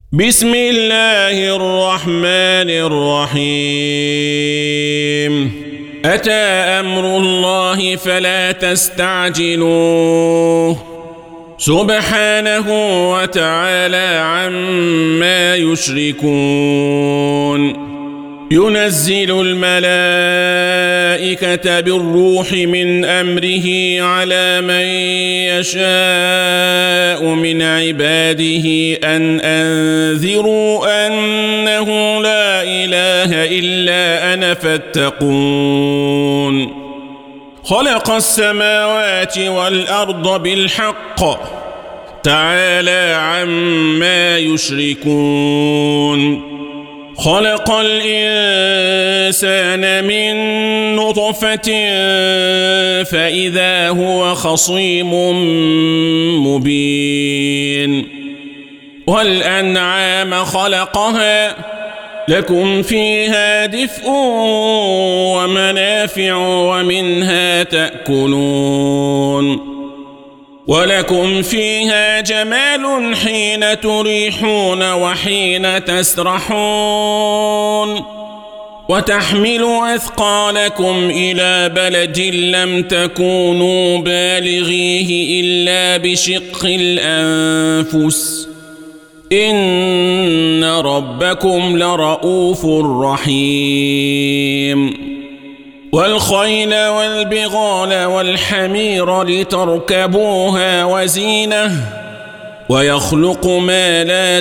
بسم الله الرحمن الرحيم أتى أمر الله فلا تستعجلوه سبحانه وتعالى عما يشركون ينزل الملائكة بالروح من أمره على من يشاء من عباده أن أنذروا أنه لا إله إلا أنا فاتقون خلق السماوات والأرض بالحق تعالى عما يشركون خلق الإنسان من نطفة فإذا هو خصيم مبين والأنعام خلقها لكم فيها دفء ومنافع ومنها تأكلون ولكم فيها جمال حين تريحون وحين تسرحون وتحمل أثقالكم إلى بلد لم تكونوا بالغيه إلا بشق الأنفس إن ربكم لرؤوف رحيم والخيل والبغال والحمير لتركبوها وزينة ويخلق ما لا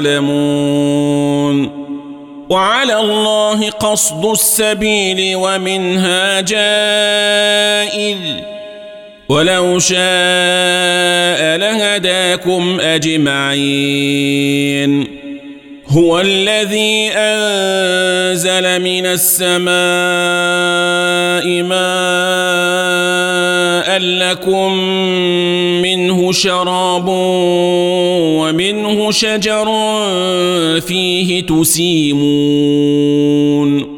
تعلمون وعلى الله قصد السبيل ومنها جائر ولو شاء لهداكم أجمعين هو الذي أنزل من السماء ماء لكم منه شراب ومنه شجر فيه تسيمون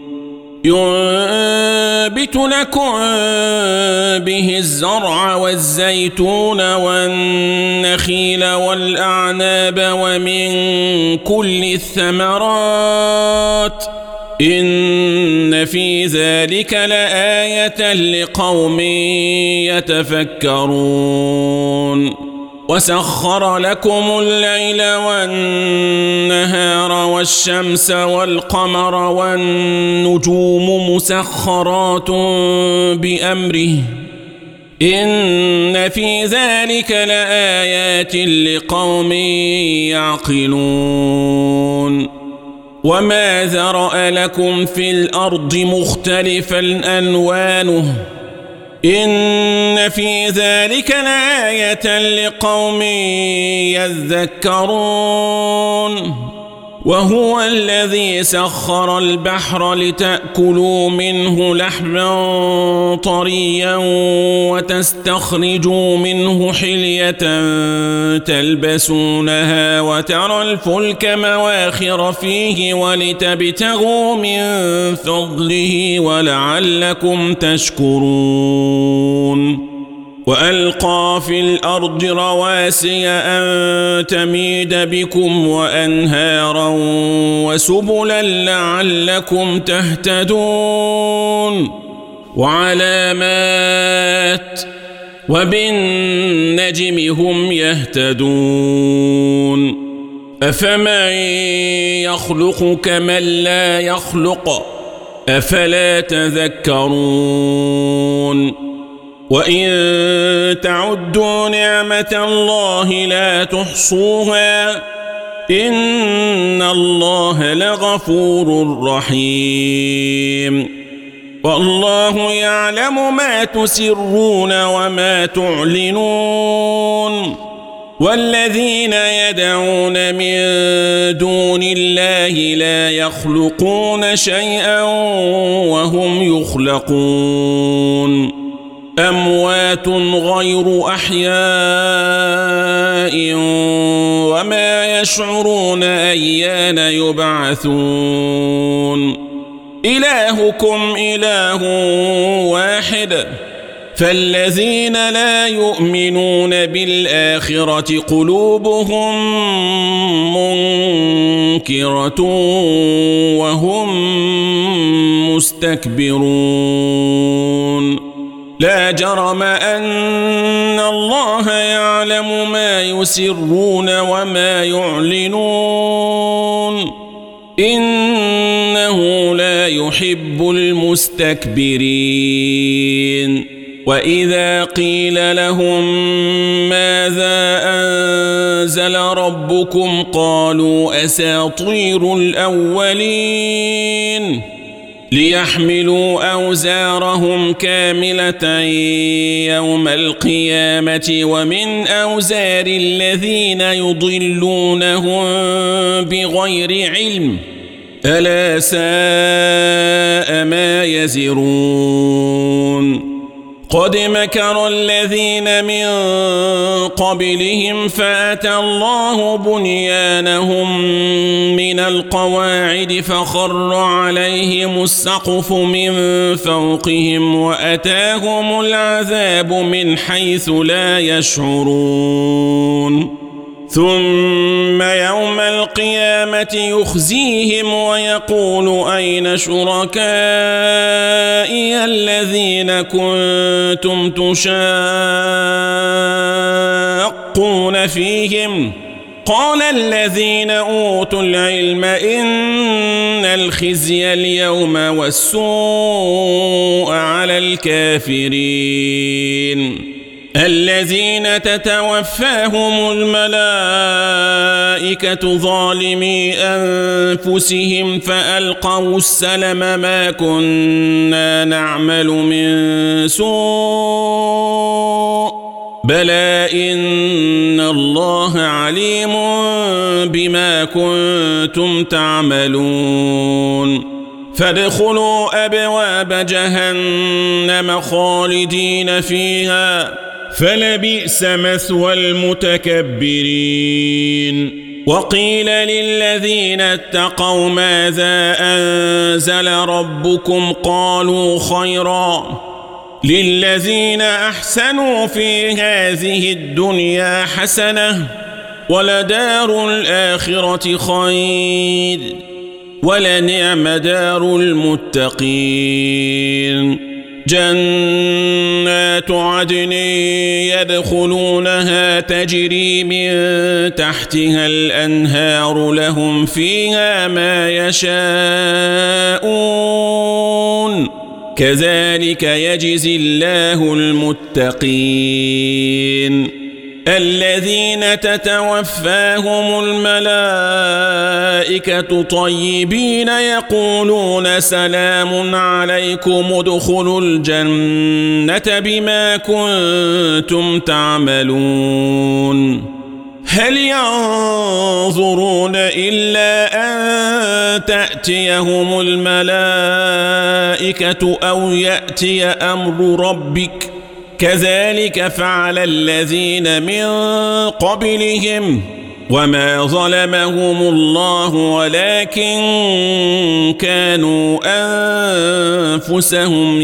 ينبت لكم به الزرع والزيتون والنخيل والأعناب ومن كل الثمرات إن في ذلك لآية لقوم يتفكرون وسخر لكم الليل والنهار والشمس والقمر والنجوم مسخرات بأمره إن في ذلك لآيات لقوم يعقلون وما ذرأ لكم في الأرض مختلفا ألوانه إن في ذلك لآية لقوم يذكرون وهو الذي سخر البحر لتأكلوا منه لحما طريا وتستخرجوا منه حلية تلبسونها وترى الفلك مواخر فيه ولتبتغوا من فضله ولعلكم تشكرون وألقى في الأرض رواسي أن تميد بكم وأنهارا وسبلا لعلكم تهتدون وعلامات وبالنجم هم يهتدون أفمن يخلق كمن لا يخلق أفلا تذكرون وإن تعدوا نعمة الله لا تحصوها إن الله لغفور رحيم والله يعلم ما تسرون وما تعلنون والذين يدعون من دون الله لا يخلقون شيئا وهم يخلقون أموات غير أحياء وما يشعرون أيان يبعثون إلهكم إله واحد فالذين لا يؤمنون بالآخرة قلوبهم تذكرة وهم مستكبرون لا جرم أن الله يعلم ما يسرون وما يعلنون إنه لا يحب المستكبرين وإذا قيل لهم ماذا أنزل ربكم قالوا أساطير الأولين ليحملوا أوزارهم كاملة يوم القيامة ومن أوزار الذين يضلونهم بغير علم ألا ساء ما يزرون قد مكر الذين من قبلهم فأتى الله بنيانهم من القواعد فخر عليهم السقف من فوقهم وأتاهم العذاب من حيث لا يشعرون ثم يوم القيامة يخزيهم ويقول أين شركائي الذين كنتم تشاقون فيهم قال الذين أوتوا العلم إن الخزي اليوم والسوء على الكافرين الذين تتوفاهم الملائكة ظالمي أنفسهم فألقوا السلم ما كنا نعمل من سوء بلى إن الله عليم بما كنتم تعملون فادخلوا أبواب جهنم خالدين فيها فلبئس مثوى المتكبرين وقيل للذين اتقوا ماذا أنزل ربكم قالوا خيرا للذين أحسنوا في هذه الدنيا حسنة ولدار الآخرة خير ولنعم دار المتقين جنات عدن يدخلونها تجري من تحتها الأنهار لهم فيها ما يشاءون كذلك يجزي الله المتقين الذين تتوفاهم الملائكة طيبين يقولون سلام عليكم ادخلوا الجنة بما كنتم تعملون هل ينظرون إلا أن تأتيهم الملائكة أو يأتي أمر ربك كذلك فعل الذين من قبلهم وما ظلمهم الله ولكن كانوا أنفسهم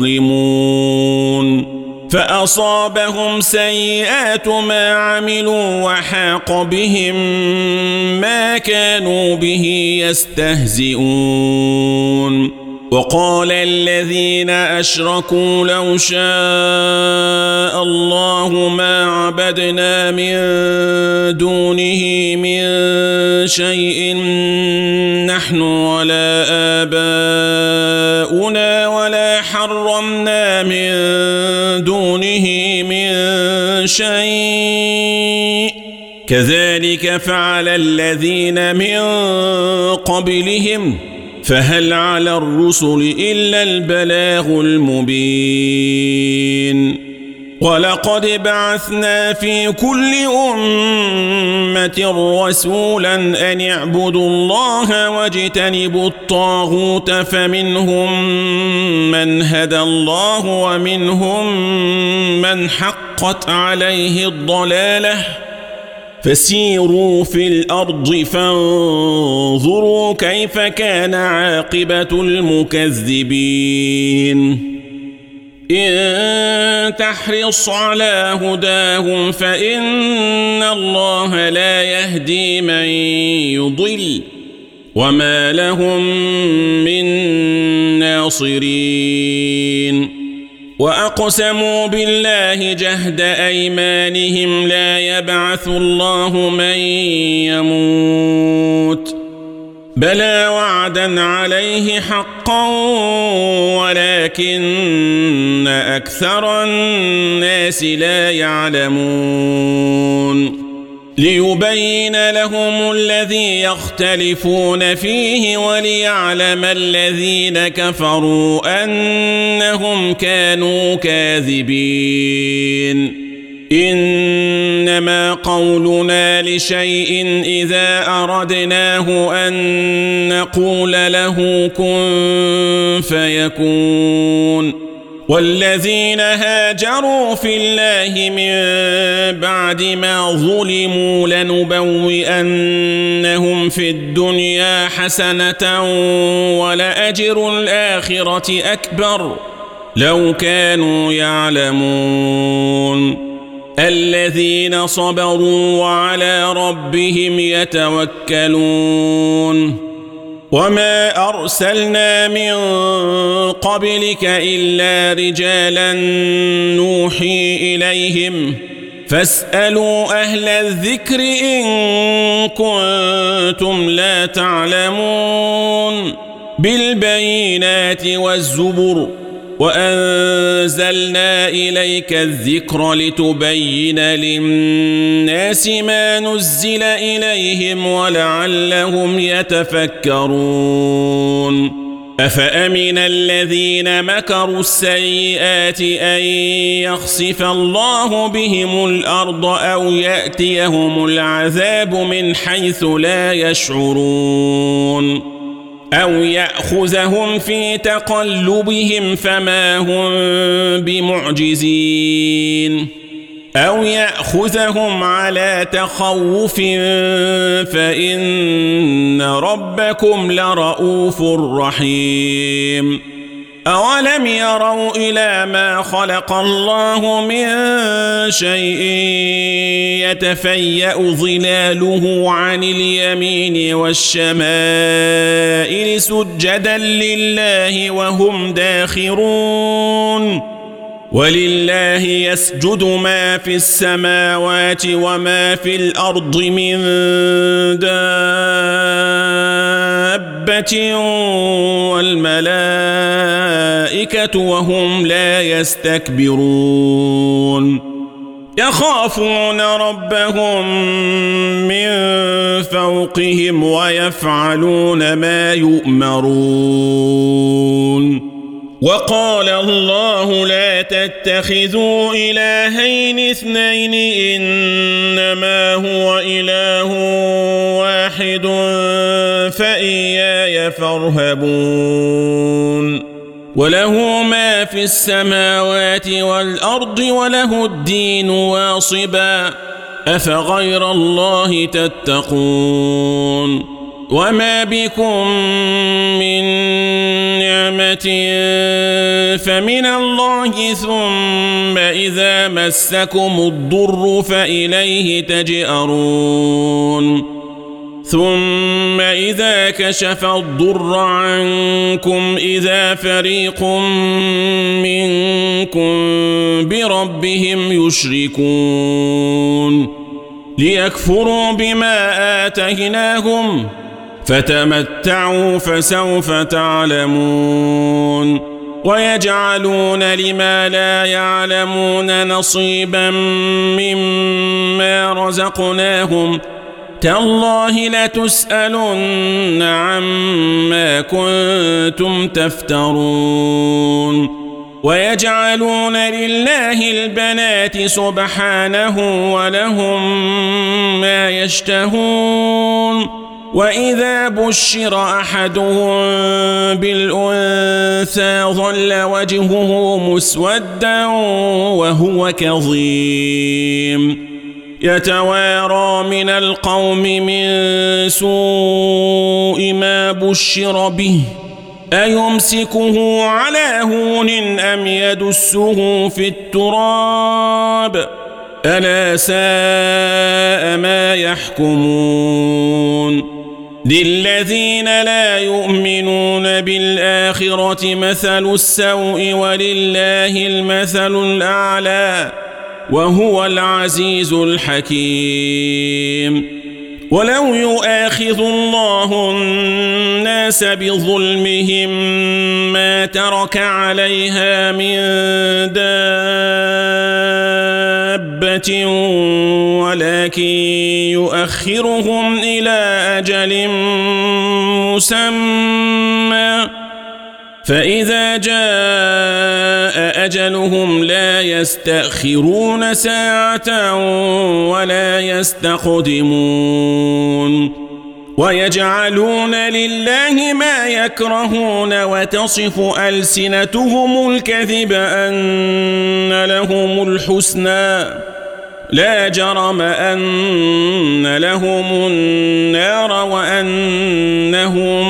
يظلمون فأصابهم سيئات ما عملوا وحاق بهم ما كانوا به يستهزئون وقال الذين أشركوا لو شاء الله ما عبدنا من دونه من شيء نحن ولا آباؤنا ولا حرمنا من دونه من شيء كذلك فعل الذين من قبلهم فهل على الرسل إلا البلاغ المبين ولقد بعثنا في كل أمة رسولا أن اعبدوا الله واجتنبوا الطاغوت فمنهم من هدى الله ومنهم من حقت عليه الضلالة فسيروا في الأرض فانظروا كيف كان عاقبة المكذبين إن تحرص على هداهم فإن الله لا يهدي من يضل وما لهم من ناصرين وأقسموا بالله جهد أيمانهم لا يبعث الله من يموت بلى وعدا عليه حقا ولكن أكثر الناس لا يعلمون ليبين لهم الذي يختلفون فيه وليعلم الذين كفروا أنهم كانوا كاذبين إنما قولنا لشيء إذا أردناه أن نقول له كن فيكون والذين هاجروا في الله من بعد ما ظلموا لنبوئنهم في الدنيا حسنة ولأجر الآخرة أكبر لو كانوا يعلمون الذين صبروا وعلى ربهم يتوكلون وما أرسلنا من قبلك إلا رجالا نوحي إليهم فاسألوا أهل الذكر إن كنتم لا تعلمون بالبينات والزبر وأنزلنا إليك الذكر لتبين للناس ما نزل إليهم ولعلهم يتفكرون أفأمن الذين مكروا السيئات أن يخسف الله بهم الأرض أو يأتيهم العذاب من حيث لا يشعرون أو يأخذهم في تقلبهم فما هم بمعجزين أو يأخذهم على تخوف فإن ربكم لرؤوف رحيم أولم يروا إلى ما خلق الله من شيء يتفيأ ظلاله عن اليمين والشمائل سجدا لله وهم داخرون ولله يسجد ما في السماوات وما في الأرض من دابة والملائكة وهم لا يستكبرون يخافون ربهم من فوقهم ويفعلون ما يؤمرون وقال الله لا تتخذوا إلهين اثنين إنما هو إله واحد فإياي فارهبون وله ما في السماوات والأرض وله الدين واصبا أفغير الله تتقون وما بكم من نعمة فمن الله ثم إذا مسكم الضر فإليه تجأرون ثم إذا كشف الضر عنكم إذا فريق منكم بربهم يشركون ليكفروا بما آتيناهم فتمتعوا فسوف تعلمون ويجعلون لما لا يعلمون نصيبا مما رزقناهم تالله لتسألن عما كنتم تفترون ويجعلون لله البنات سبحانه ولهم ما يشتهون وإذا بشر أحدهم بالأنثى ظل وجهه مسودا وهو كظيم يتوارى من القوم من سوء ما بشر به أيمسكه على هون أم يدسه في التراب ألا ساء ما يحكمون للذين لا يؤمنون بالآخرة مثل السوء ولله المثل الأعلى وهو العزيز الحكيم ولو يؤاخذ الله الناس بظلمهم ما ترك عليها من دابة ولكن يؤخرهم إلى أجل مسمى فإذا جاء أجلهم لا يستأخرون ساعة ولا يستقدمون ويجعلون لله ما يكرهون وتصف ألسنتهم الكذب أن لهم الحسنى لا جرم أن لهم النار وأنهم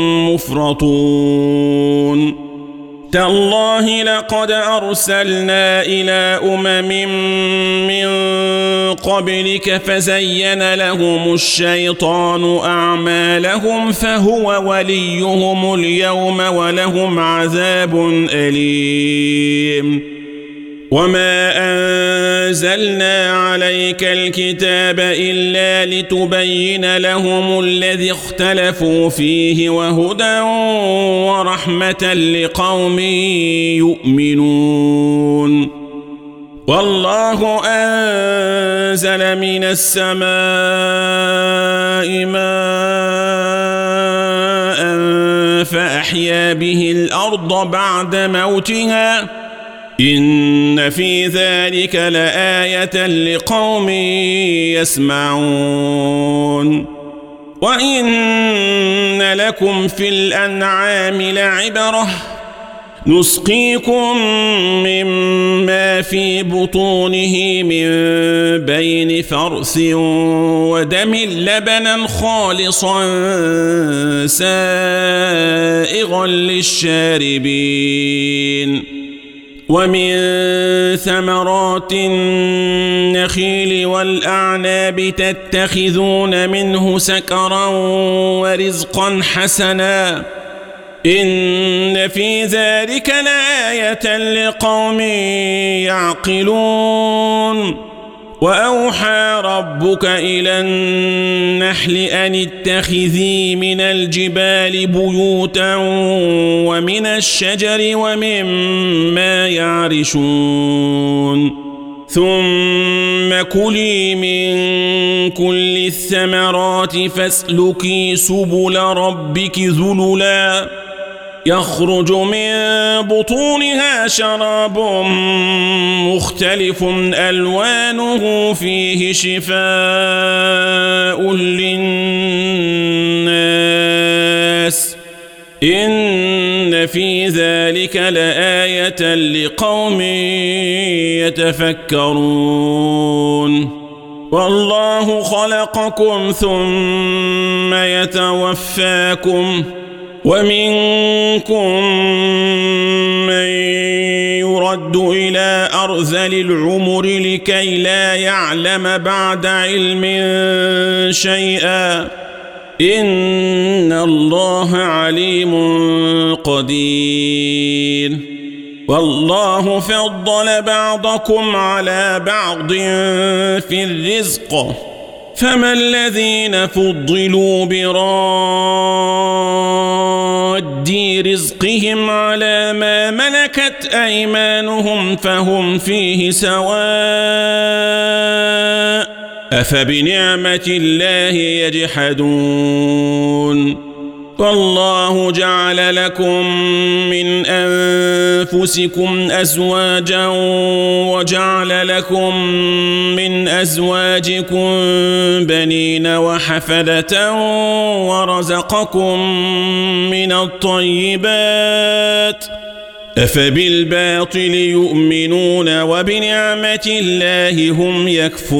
مفرطون تالله لقد أرسلنا إلى من قبلك فزين لهم الشيطان أعمالهم فهو وليهم اليوم ولهم عذاب أليم وما أنزلنا عليك الكتاب إلا لتبين لهم الذي اختلفوا فيه وهدى ورحمة لقوم يؤمنون والله أنزل من السماء ماء فأحيا به الأرض بعد موتها إن في ذلك لآية لقوم يسمعون وإن لكم في الأنعام لعبرة نسقيكم مما في بطونه من بين فرث ودم لبنا خالصا سائغا للشاربين ومن ثمرات النخيل والأعناب تتخذون منه سكرا ورزقا حسنا إن في ذلك لآية لقوم يعقلون وأوحى ربك إلى النحل أن اتخذي من الجبال بيوتا ومن الشجر ومما يعرشون ثم كلي من كل الثمرات فاسلكي سبل ربك ذللا يخرج من بطونها شراب مختلف ألوانه فيه شفاء للناس إن في ذلك لآية لقوم يتفكرون والله خلقكم ثم يتوفاكم ومنكم من يرد إلى أرذل العمر لكي لا يعلم بعد علم شيئا إن الله عليم قدير والله فضل بعضكم على بعض في الرزق فما الذين فضلوا براد رزقهم على ما ملكت أيمانهم فهم فيه سواء أفبنعمة الله يجحدون والله جعل لكم من أنفسكم أزواجا وجعل لكم من أزواجكم بنين وحفدة ورزقكم من الطيبات أفبالباطل يؤمنون وبنعمة الله هم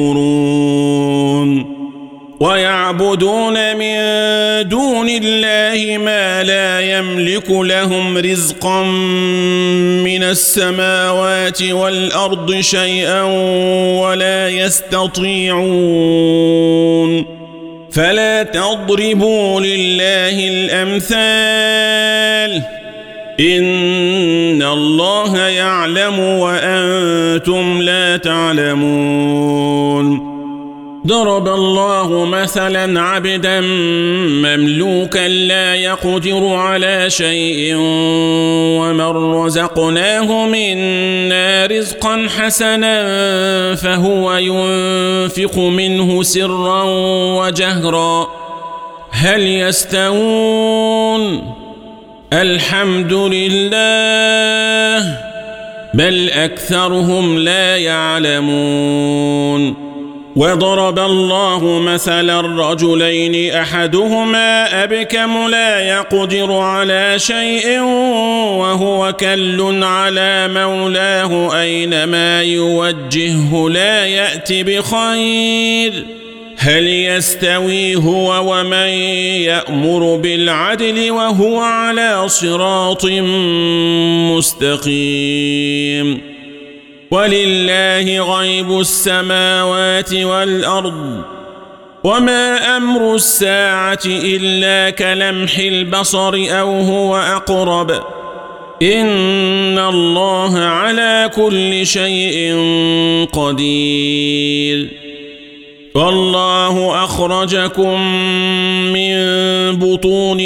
يكفرون ويعبدون من دون الله ما لا يملك لهم رزقا من السماوات والأرض شيئا ولا يستطيعون فلا تضربوا لله الأمثال إن الله يعلم وأنتم لا تعلمون ضرب الله مثلا عبدا مملوكا لا يقدر على شيء ومن رزقناه منا رزقا حسنا فهو ينفق منه سرا وجهرا هل يستوون الحمد لله بل أكثرهم لا يعلمون وضرب الله مثلا الرجلين أحدهما أبكم لا يقدر على شيء وهو كل على مولاه أينما يوجهه لا يأتي بخير هل يستوي هو ومن يأمر بالعدل وهو على صراط مستقيم ولله غيب السماوات والأرض وما أمر الساعة إلا كلمح البصر أو هو أقرب إن الله على كل شيء قدير والله أخرجكم من بطون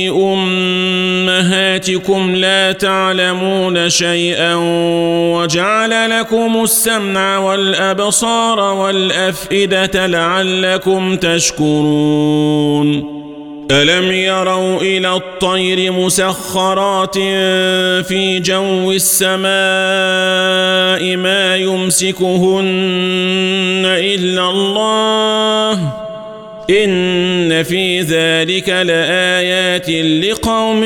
أمهاتكم لا تعلمون شيئا وجعل لكم السمع والأبصار والأفئدة لعلكم تشكرون ألم يروا إلى الطير مسخرات في جو السماء ما يمسكهن إلا الله إن في ذلك لآيات لقوم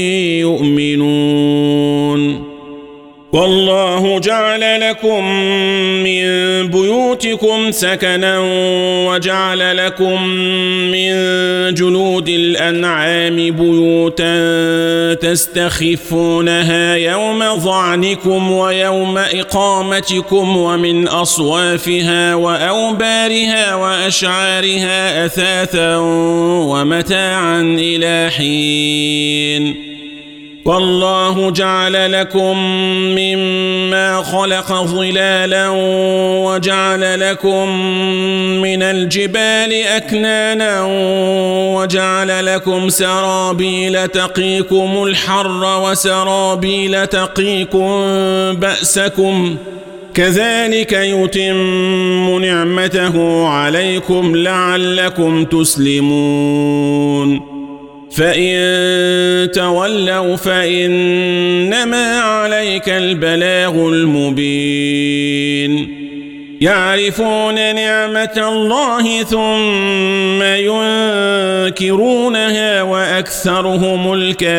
يؤمنون والله جعل لكم من بيوتكم سكنا وجعل لكم من جلود الأنعام بيوتا تستخفونها يوم ظعنكم ويوم إقامتكم ومن أصوافها وأوبارها وأشعارها أثاثا ومتاعا إلى حين والله جعل لكم مما خلق ظلالا وجعل لكم من الجبال أكنانا وجعل لكم سرابيل تقيكم الحر وسرابيل تقيكم بأسكم كذلك يتم نعمته عليكم لعلكم تسلمون فإن تولوا فإنما عليك البلاغ المبين يعرفون نعمة الله ثم ينكرونها وأكثرهم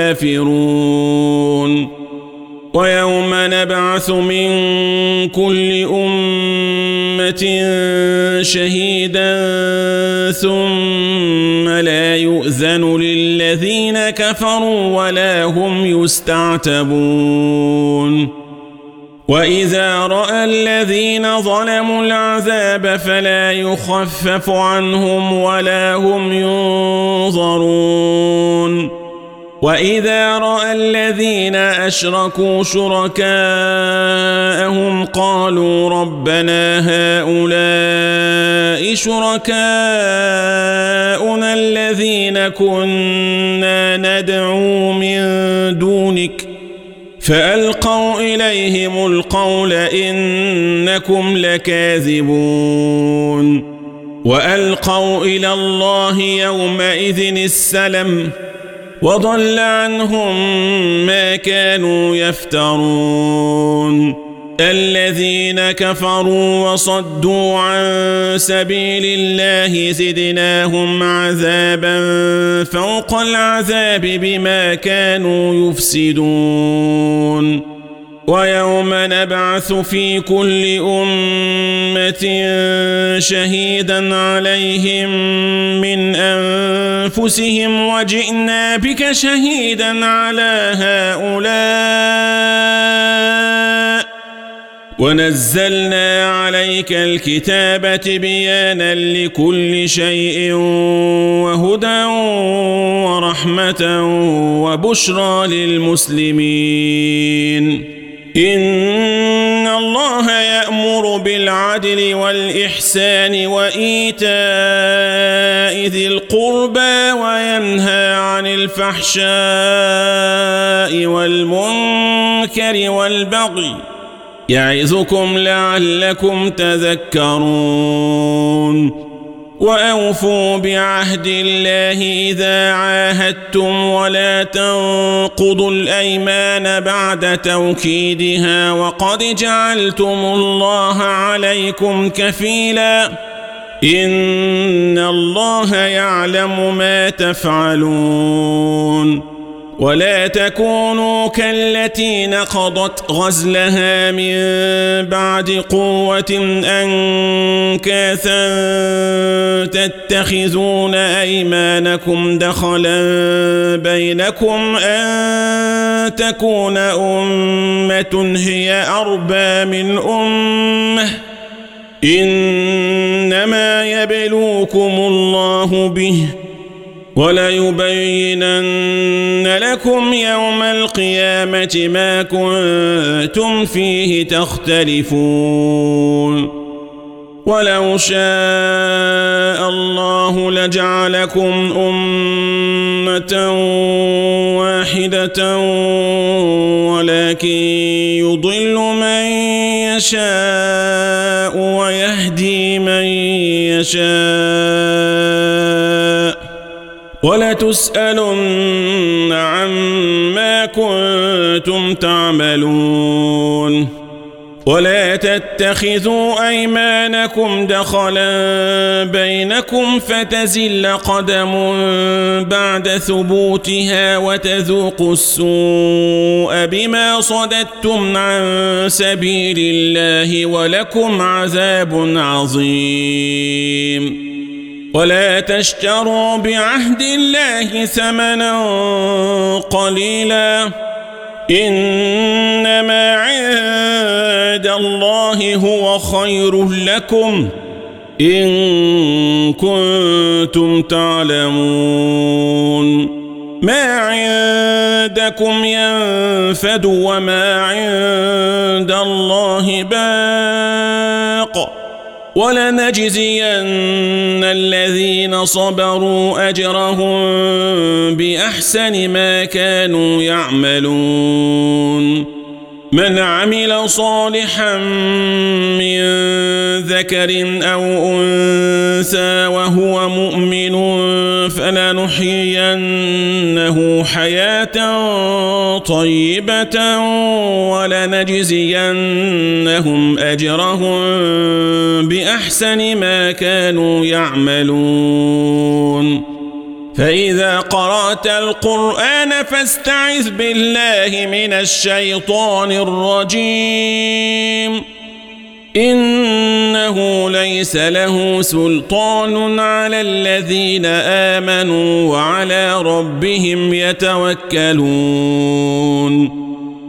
الكافرون ويوم نبعث من كل أمة شهيدا ثم لا يؤذن للذين كفروا ولا هم يستعتبون وإذا رأى الذين ظلموا العذاب فلا يخفف عنهم ولا هم ينظرون وإذا رأى الذين أشركوا شركاءهم قالوا ربنا هؤلاء شركاؤنا الذين كنا ندعو من دونك فألقوا إليهم القول إنكم لكاذبون وألقوا إلى الله يومئذ السلم وضل عنهم ما كانوا يفترون الذين كفروا وصدوا عن سبيل الله زدناهم عذابا فوق العذاب بما كانوا يفسدون ويوم نبعث في كل أمة شهيدا عليهم من أنفسهم وجئنا بك شهيدا على هؤلاء ونزلنا عليك الكتاب تبيانا لكل شيء وهدى ورحمة وبشرى للمسلمين إن الله يأمر بالعدل والإحسان وإيتاء ذي القربى وينهى عن الفحشاء والمنكر والبغي يعظكم لعلكم تذكرون وأوفوا بعهد الله إذا عاهدتم ولا تنقضوا الأيمان بعد توكيدها وقد جعلتم الله عليكم كفيلا إن الله يعلم ما تفعلون ولا تكونوا كالتي نقضت غزلها من بعد قوة أنكاثا تتخذون أيمانكم دخلا بينكم أن تكون أمة هي أربى من أمة إنما يبلوكم الله به وليبينن لكم يوم القيامة ما كنتم فيه تختلفون ولو شاء الله لجعلكم أمة واحدة ولكن يضل من يشاء ويهدي من يشاء ولتسألن عما كنتم تعملون ولا تتخذوا أيمانكم دخلا بينكم فتزل قدم بعد ثبوتها وتذوقوا السوء بما صددتم عن سبيل الله ولكم عذاب عظيم ولا تشتروا بعهد الله ثمنا قليلا إنما عند الله هو خير لكم إن كنتم تعلمون ما عندكم ينفد وما عند الله باق ولنجزين الذين صبروا أجرهم بأحسن ما كانوا يعملون من عمل صالحا من ذكر أو أنثى وهو مؤمن فلنحيينه حياة طيبة ولنجزينهم أجرهم بأحسن ما كانوا يعملون فإذا قرأت القرآن فاستعذ بالله من الشيطان الرجيم إنه ليس له سلطان على الذين آمنوا وعلى ربهم يتوكلون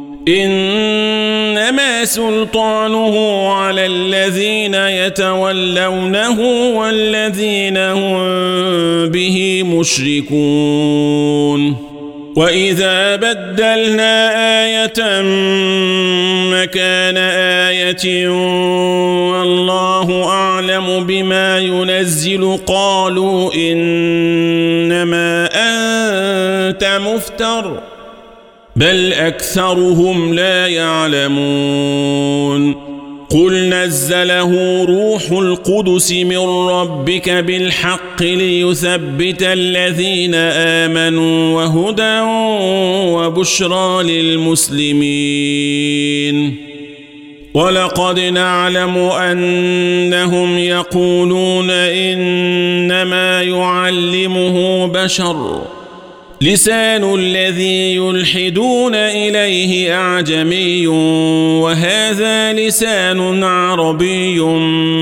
إنما سلطانه على الذين يتولونه والذين هم به مشركون وإذا بدلنا آية مكان آية والله أعلم بما ينزل قالوا إنما أنت مفتر بل أكثرهم لا يعلمون قل نزله روح القدس من ربك بالحق ليثبت الذين آمنوا وهدى وبشرى للمسلمين ولقد نعلم أنهم يقولون إنما يعلمه بشر لسان الذي يلحدون إليه أعجمي وهذا لسان عربي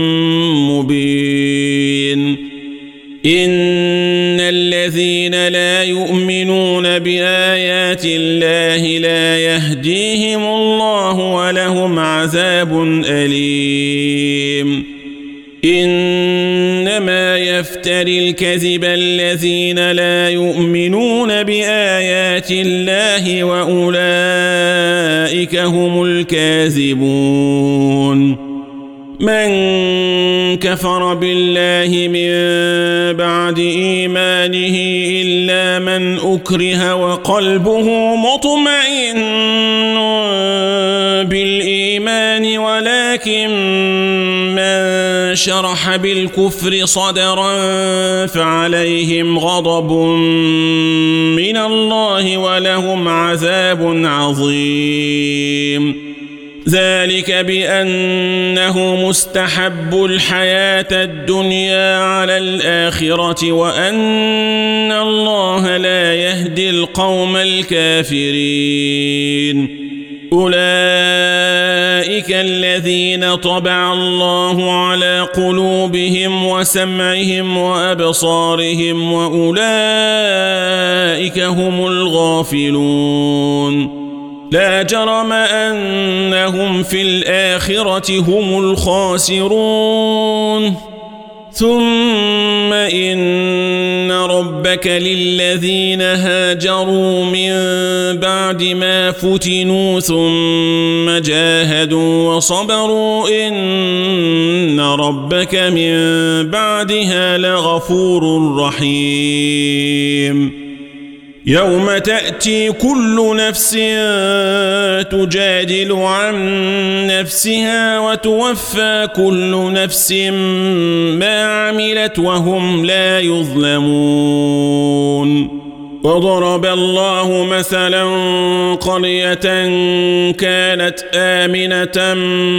مبين إن الذين لا لا يؤمنون بآيات الله لا يهديهم الله ولهم عذاب أليم إنما يفتري الكذب الذين لا يؤمنون بآيات الله وأولئك هم الكاذبون من كفر بالله من بعد إيمانه إلا من أكره وقلبه مطمئن بالإيمان ولكن من شرح بالكفر صدرا فعليهم غضب من الله ولهم عذاب عظيم ذلك بأنه مستحب الحياة الدنيا على الآخرة وأن الله لا يهدي القوم الكافرين أولئك الذين طبع الله على قلوبهم وسمعهم وأبصارهم وأولئك هم الغافلون لا جرم أنهم في الآخرة هم الخاسرون ثم إن ربك للذين هاجروا من بعد ما فتنوا ثم جاهدوا وصبروا إن ربك من بعدها لغفور رحيم يوم تأتي كل نفس تجادل عن نفسها وتوفى كل نفس ما عملت وهم لا يظلمون وضرب الله مثلا قرية كانت آمنة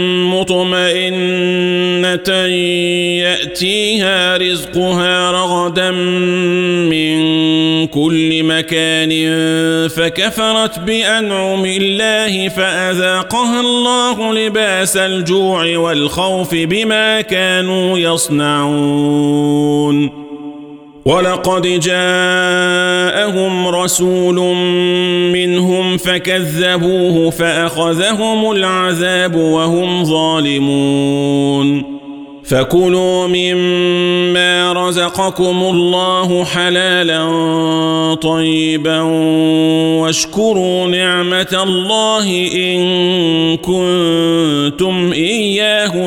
مطمئنة يأتيها رزقها رغدا من كل مكان فكفرت بأنعم الله فأذاقها الله لباس الجوع والخوف بما كانوا يصنعون ولقد جاءهم رسول منهم فكذبوه فأخذهم العذاب وهم ظالمون فكلوا مما رزقكم الله حلالا طيبا واشكروا نعمة الله إن كنتم إياه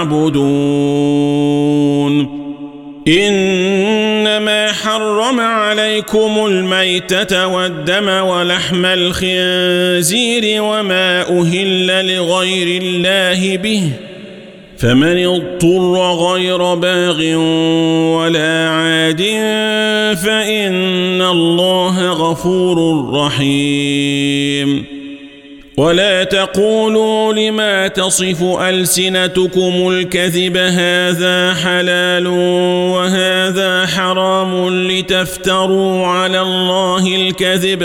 تعبدون إنما حرم عليكم الميتة والدم ولحم الخنزير وما أهل لغير الله به فمن اضطر غير باغ ولا عاد فإن الله غفور رحيم ولا تقولوا لما تصف ألسنتكم الكذب هذا حلال وهذا حرام لتفتروا على الله الكذب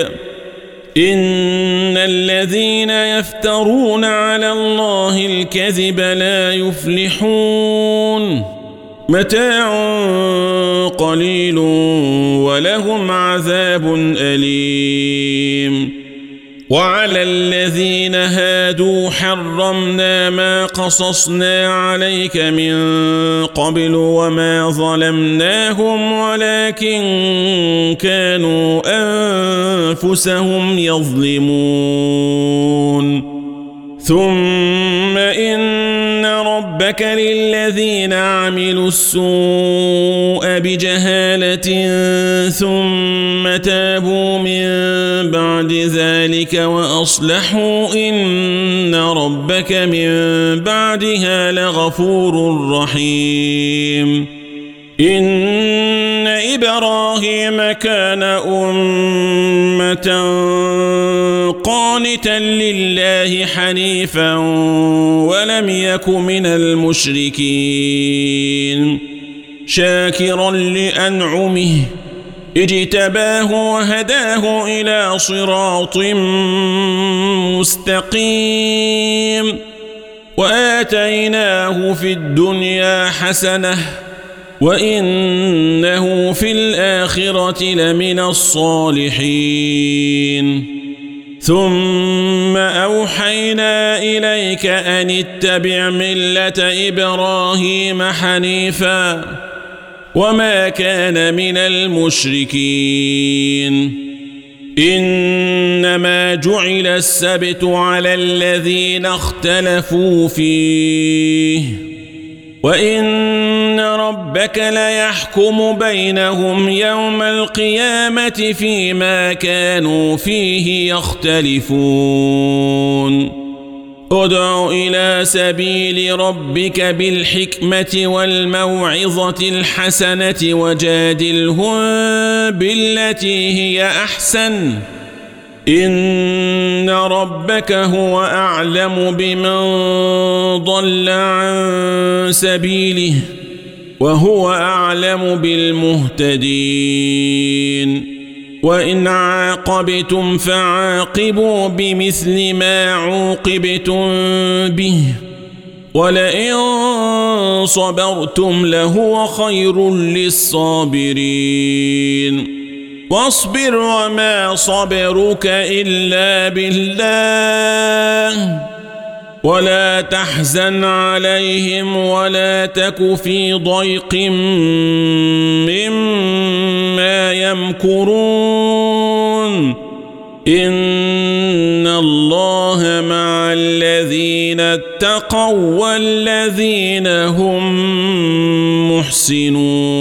إن الذين يفترون على الله الكذب لا يفلحون متاع قليل ولهم عذاب أليم وعلى الذين هادوا حرمنا ما قصصنا عليك من قبل وما ظلمناهم ولكن كانوا أنفسهم يظلمون ثم إن ربك للذين عملوا السوء بجهالة ثم تابوا من بعد ذلك وأصلحوا إن ربك من بعدها لغفور رحيم إن إبراهيم كان أمة قانتا لله حنيفا ولم يك من المشركين شاكرا لأنعمه اجتباه وهداه إلى صراط مستقيم وآتيناه في الدنيا حسنة وإنه في الآخرة لمن الصالحين ثم أوحينا إليك أن اتبع ملة إبراهيم حنيفا وما كان من المشركين إنما جعل السبت على الذين اختلفوا فيه وإن ربك ليحكم بينهم يوم القيامة فيما كانوا فيه يختلفون ادع إلى سبيل ربك بالحكمة والموعظة الحسنة وجادلهم بالتي هي أحسن إن ربك هو أعلم بمن ضل عن سبيله وهو أعلم بالمهتدين وإن عاقبتم فعاقبوا بمثل ما عوقبتم به ولئن صبرتم لهو خير للصابرين واصبر وما صبرك إلا بالله ولا تحزن عليهم ولا تك في ضيق مما يمكرون إن الله مع الذين اتقوا والذين هم محسنون